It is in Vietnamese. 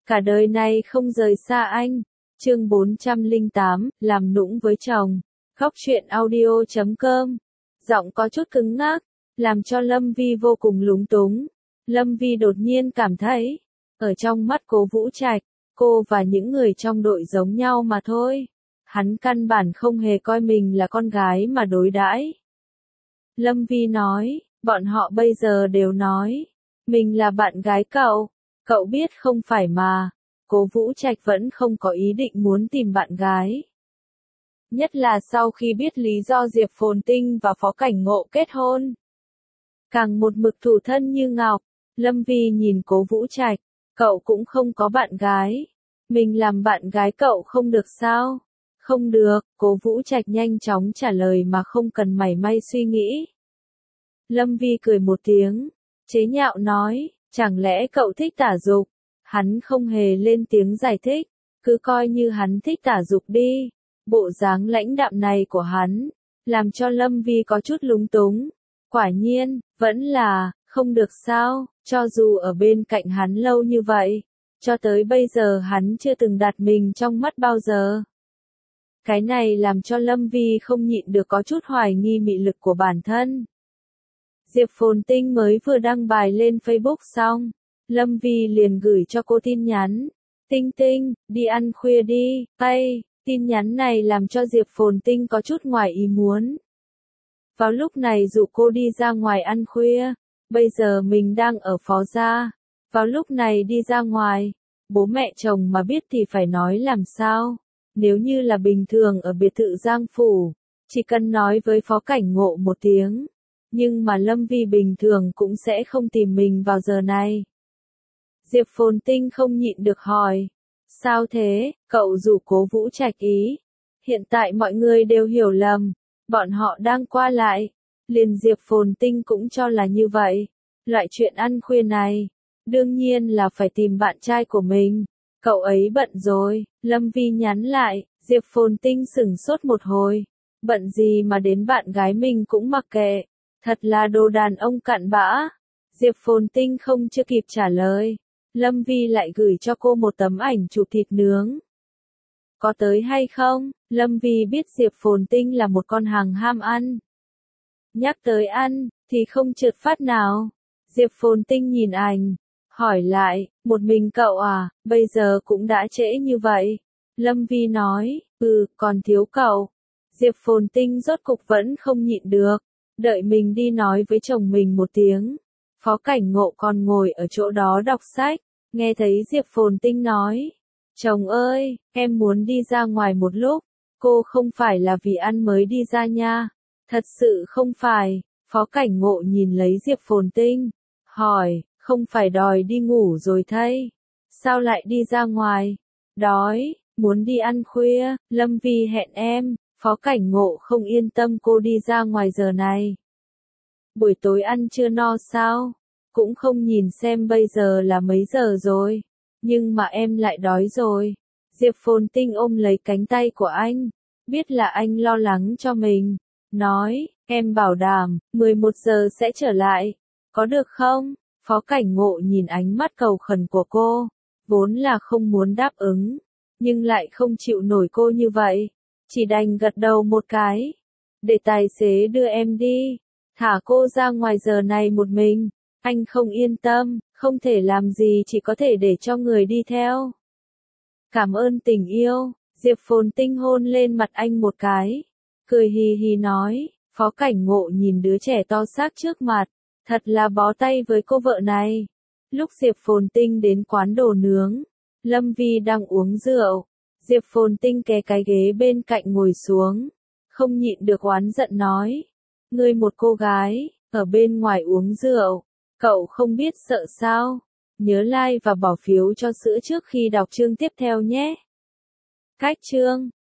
cả đời này không rời xa anh. Chương 408, làm nũng với chồng. Góc truyện audio.com. Giọng có chút cứng ngắc, làm cho Lâm Vi vô cùng lúng túng. Lâm Vi đột nhiên cảm thấy, ở trong mắt Cố Vũ Trạch, cô và những người trong đội giống nhau mà thôi. Hắn căn bản không hề coi mình là con gái mà đối đãi. Lâm Vi nói, bọn họ bây giờ đều nói, mình là bạn gái cậu biết không phải mà. Cố Vũ Trạch vẫn không có ý định muốn tìm bạn gái. Nhất là sau khi biết lý do Diệp Phồn Tinh và Phó Cảnh Ngộ kết hôn. Càng một mực thủ thân như ngọc, Lâm Vi nhìn Cố Vũ Trạch, cậu cũng không có bạn gái. Mình làm bạn gái cậu không được sao? Không được, Cố Vũ Trạch nhanh chóng trả lời mà không cần mảy may suy nghĩ. Lâm Vi cười một tiếng, chế nhạo nói, chẳng lẽ cậu thích tả dục? Hắn không hề lên tiếng giải thích, cứ coi như hắn thích tả dục đi. Bộ dáng lãnh đạm này của hắn, làm cho Lâm Vi có chút lúng túng. Quả nhiên, vẫn là, không được sao, cho dù ở bên cạnh hắn lâu như vậy, cho tới bây giờ hắn chưa từng đặt mình trong mắt bao giờ. Cái này làm cho Lâm Vi không nhịn được có chút hoài nghi mị lực của bản thân. Diệp Phồn Tinh mới vừa đăng bài lên Facebook xong, Lâm Vi liền gửi cho cô tin nhắn. Tinh Tinh, đi ăn khuya đi, tay. Tin nhắn này làm cho Diệp Phồn Tinh có chút ngoài ý muốn. Vào lúc này dụ cô đi ra ngoài ăn khuya, bây giờ mình đang ở Phó Gia. Vào lúc này đi ra ngoài, bố mẹ chồng mà biết thì phải nói làm sao. Nếu như là bình thường ở biệt thự Giang Phủ, chỉ cần nói với Phó Cảnh Ngộ một tiếng. Nhưng mà Lâm Vi bình thường cũng sẽ không tìm mình vào giờ này. Diệp Phồn Tinh không nhịn được hỏi. Sao thế, cậu rủ Cố Vũ Trạch ý. Hiện tại mọi người đều hiểu lầm, bọn họ đang qua lại. Liền Diệp Phồn Tinh cũng cho là như vậy. Loại chuyện ăn khuya này, đương nhiên là phải tìm bạn trai của mình. Cậu ấy bận rồi, Lâm Vi nhắn lại, Diệp Phồn Tinh sửng sốt một hồi. Bận gì mà đến bạn gái mình cũng mặc kệ. Thật là đồ đàn ông cặn bã. Diệp Phồn Tinh không chưa kịp trả lời. Lâm Vi lại gửi cho cô một tấm ảnh chụp thịt nướng. Có tới hay không? Lâm Vi biết Diệp Phồn Tinh là một con hàng ham ăn. Nhắc tới ăn, thì không trượt phát nào. Diệp Phồn Tinh nhìn ảnh, hỏi lại, một mình cậu à, bây giờ cũng đã trễ như vậy. Lâm Vi nói, còn thiếu cậu. Diệp Phồn Tinh rốt cục vẫn không nhịn được, đợi mình đi nói với chồng mình một tiếng. Phó Cảnh Ngộ còn ngồi ở chỗ đó đọc sách, nghe thấy Diệp Phồn Tinh nói, chồng ơi, em muốn đi ra ngoài một lúc, cô không phải là vì ăn mới đi ra nha, thật sự không phải. Phó Cảnh Ngộ nhìn lấy Diệp Phồn Tinh, hỏi, không phải đòi đi ngủ rồi thay, sao lại đi ra ngoài? Đói, muốn đi ăn khuya, Lâm Vi hẹn em. Phó Cảnh Ngộ không yên tâm cô đi ra ngoài giờ này. Buổi tối ăn chưa no sao? Cũng không nhìn xem bây giờ là mấy giờ rồi. Nhưng mà em lại đói rồi. Diệp Phồn Tinh ôm lấy cánh tay của anh. Biết là anh lo lắng cho mình. Nói, em bảo đảm, 11 giờ sẽ trở lại. Có được không? Phó Cảnh Ngộ nhìn ánh mắt cầu khẩn của cô. Vốn là không muốn đáp ứng. Nhưng lại không chịu nổi cô như vậy. Chỉ đành gật đầu một cái. Để tài xế đưa em đi. Thả cô ra ngoài giờ này một mình. Anh không yên tâm, không thể làm gì chỉ có thể để cho người đi theo. Cảm ơn tình yêu. Diệp Phồn Tinh hôn lên mặt anh một cái. Cười hì hì nói. Phó Cảnh Ngộ nhìn đứa trẻ to xác trước mặt. Thật là bó tay với cô vợ này. Lúc Diệp Phồn Tinh đến quán đồ nướng, Lâm Vi đang uống rượu. Diệp Phồn Tinh ké cái ghế bên cạnh ngồi xuống. Không nhịn được oán giận nói. Ngươi một cô gái, ở bên ngoài uống rượu. Cậu không biết sợ sao? Nhớ like và bỏ phiếu cho sữa trước khi đọc chương tiếp theo nhé. Cách chương